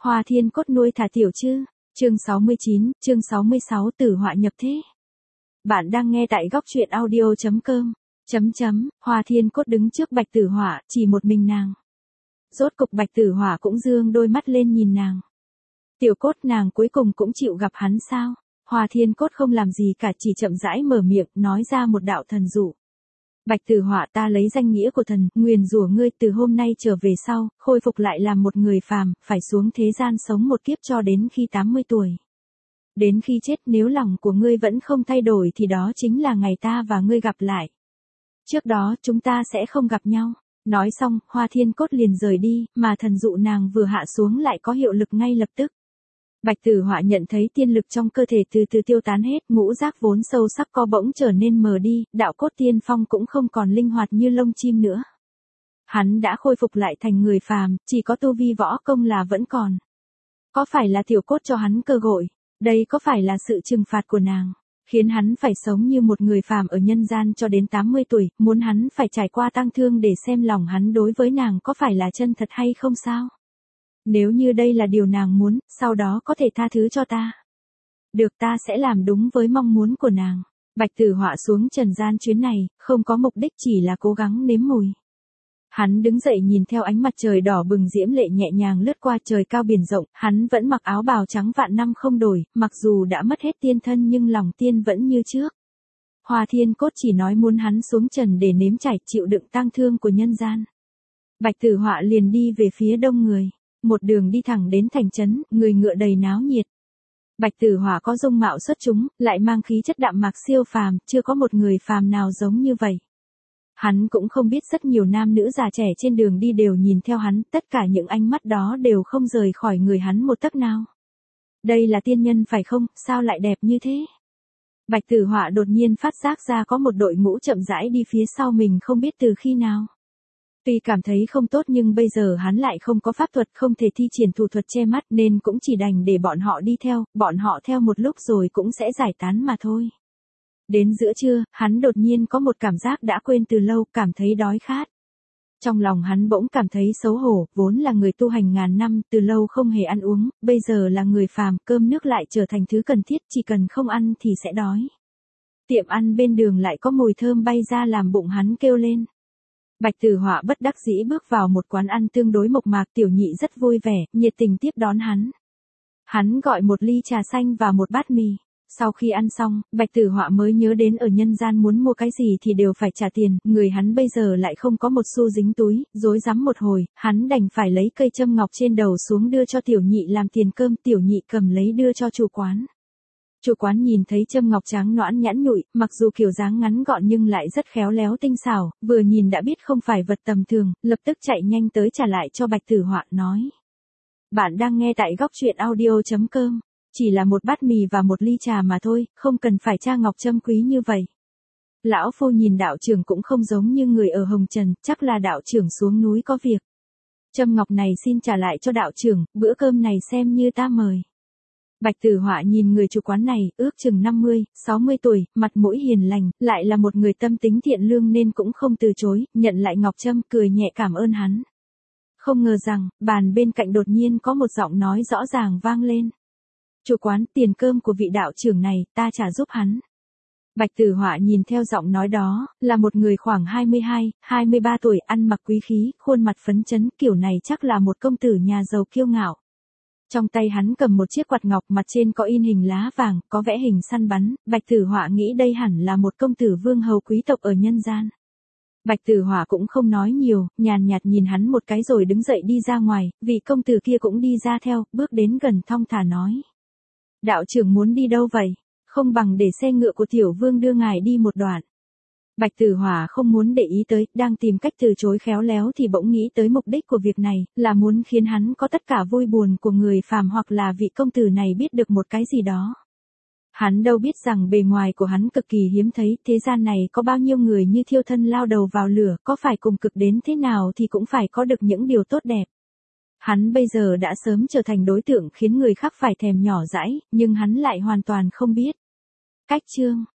Hoa Thiên Cốt nuôi thả tiểu chứ. Chương 69, chương 66 Tử họa nhập thế. Bạn đang nghe tại góc truyện audio.com. Hoa Thiên Cốt đứng trước Bạch Tử Họa, chỉ một mình nàng. Rốt cục Bạch Tử Họa cũng dương đôi mắt lên nhìn nàng. Tiểu Cốt, nàng cuối cùng cũng chịu gặp hắn sao? Hoa Thiên Cốt không làm gì cả, chỉ chậm rãi mở miệng, nói ra một đạo thần dụ. Bạch Tử Họa, ta lấy danh nghĩa của thần, nguyền rủa ngươi từ hôm nay trở về sau, khôi phục lại làm một người phàm, phải xuống thế gian sống một kiếp cho đến khi 80 tuổi. Đến khi chết, nếu lòng của ngươi vẫn không thay đổi thì đó chính là ngày ta và ngươi gặp lại. Trước đó chúng ta sẽ không gặp nhau. Nói xong, Hoa Thiên Cốt liền rời đi, mà thần dụ nàng vừa hạ xuống lại có hiệu lực ngay lập tức. Bạch Tử Họa nhận thấy tiên lực trong cơ thể từ từ tiêu tán hết, ngũ giác vốn sâu sắc co bỗng trở nên mờ đi, đạo cốt tiên phong cũng không còn linh hoạt như lông chim nữa. Hắn đã khôi phục lại thành người phàm, chỉ có tu vi võ công là vẫn còn. Có phải là Tiểu Cốt cho hắn cơ hội? Đây có phải là sự trừng phạt của nàng, khiến hắn phải sống như một người phàm ở nhân gian cho đến 80 tuổi, muốn hắn phải trải qua tang thương để xem lòng hắn đối với nàng có phải là chân thật hay không sao? Nếu như đây là điều nàng muốn, sau đó có thể tha thứ cho ta. Được, ta sẽ làm đúng với mong muốn của nàng. Bạch Tử Họa xuống trần gian chuyến này, không có mục đích, chỉ là cố gắng nếm mùi. Hắn đứng dậy nhìn theo ánh mặt trời đỏ bừng diễm lệ nhẹ nhàng lướt qua trời cao biển rộng, hắn vẫn mặc áo bào trắng vạn năm không đổi, mặc dù đã mất hết tiên thân nhưng lòng tiên vẫn như trước. Hoa Thiên Cốt chỉ nói muốn hắn xuống trần để nếm trải chịu đựng tang thương của nhân gian. Bạch Tử Họa liền đi về phía đông người. Một đường đi thẳng đến thành trấn, người ngựa đầy náo nhiệt. Bạch Tử Họa có dung mạo xuất chúng, lại mang khí chất đạm mạc siêu phàm, chưa có một người phàm nào giống như vậy. Hắn cũng không biết rất nhiều nam nữ già trẻ trên đường đi đều nhìn theo hắn, tất cả những ánh mắt đó đều không rời khỏi người hắn một tấc nào. Đây là tiên nhân phải không, sao lại đẹp như thế? Bạch Tử Họa đột nhiên phát giác ra có một đội ngũ chậm rãi đi phía sau mình không biết từ khi nào. Tuy cảm thấy không tốt nhưng bây giờ hắn lại không có pháp thuật, không thể thi triển thủ thuật che mắt nên cũng chỉ đành để bọn họ đi theo, bọn họ theo một lúc rồi cũng sẽ giải tán mà thôi. Đến giữa trưa, hắn đột nhiên có một cảm giác đã quên từ lâu, cảm thấy đói khát. Trong lòng hắn bỗng cảm thấy xấu hổ, vốn là người tu hành ngàn năm, từ lâu không hề ăn uống, bây giờ là người phàm, cơm nước lại trở thành thứ cần thiết, chỉ cần không ăn thì sẽ đói. Tiệm ăn bên đường lại có mùi thơm bay ra làm bụng hắn kêu lên. Bạch Tử Họa bất đắc dĩ bước vào một quán ăn tương đối mộc mạc, Tiểu Nhị rất vui vẻ, nhiệt tình tiếp đón hắn. Hắn gọi một ly trà xanh và một bát mì. Sau khi ăn xong, Bạch Tử Họa mới nhớ đến ở nhân gian muốn mua cái gì thì đều phải trả tiền, người hắn bây giờ lại không có một xu dính túi, rối rắm một hồi, hắn đành phải lấy cây châm ngọc trên đầu xuống đưa cho Tiểu Nhị làm tiền cơm, Tiểu Nhị cầm lấy đưa cho chủ quán. Chủ quán nhìn thấy châm ngọc trắng nõn nhẵn nhụi, mặc dù kiểu dáng ngắn gọn nhưng lại rất khéo léo tinh xảo, vừa nhìn đã biết không phải vật tầm thường, lập tức chạy nhanh tới trả lại cho Bạch Tử Họa, nói. Bạn đang nghe tại góc truyện audio.com, chỉ là một bát mì và một ly trà mà thôi, không cần phải tra ngọc châm quý như vậy. Lão phu nhìn đạo trưởng cũng không giống như người ở Hồng Trần, chắc là đạo trưởng xuống núi có việc. Châm ngọc này xin trả lại cho đạo trưởng, bữa cơm này xem như ta mời. Bạch Tử Họa nhìn người chủ quán này, ước chừng 50, 60 tuổi, mặt mũi hiền lành, lại là một người tâm tính thiện lương nên cũng không từ chối, nhận lại ngọc trâm, cười nhẹ cảm ơn hắn. Không ngờ rằng, bàn bên cạnh đột nhiên có một giọng nói rõ ràng vang lên. Chủ quán, tiền cơm của vị đạo trưởng này, ta trả giúp hắn. Bạch Tử Họa nhìn theo giọng nói đó, là một người khoảng 22, 23 tuổi, ăn mặc quý khí, khuôn mặt phấn chấn, kiểu này chắc là một công tử nhà giàu kiêu ngạo. Trong tay hắn cầm một chiếc quạt ngọc, mặt trên có in hình lá vàng, có vẽ hình săn bắn, Bạch Tử Họa nghĩ đây hẳn là một công tử vương hầu quý tộc ở nhân gian. Bạch Tử Họa cũng không nói nhiều, nhàn nhạt nhìn hắn một cái rồi đứng dậy đi ra ngoài, vị công tử kia cũng đi ra theo, bước đến gần thong thả nói. Đạo trưởng muốn đi đâu vậy? Không bằng để xe ngựa của tiểu vương đưa ngài đi một đoạn. Bạch Tử Họa không muốn để ý tới, đang tìm cách từ chối khéo léo thì bỗng nghĩ tới mục đích của việc này, là muốn khiến hắn có tất cả vui buồn của người phàm hoặc là vị công tử này biết được một cái gì đó. Hắn đâu biết rằng bề ngoài của hắn cực kỳ hiếm thấy, thế gian này có bao nhiêu người như thiêu thân lao đầu vào lửa, có phải cùng cực đến thế nào thì cũng phải có được những điều tốt đẹp. Hắn bây giờ đã sớm trở thành đối tượng khiến người khác phải thèm nhỏ dãi, nhưng hắn lại hoàn toàn không biết. Cách chương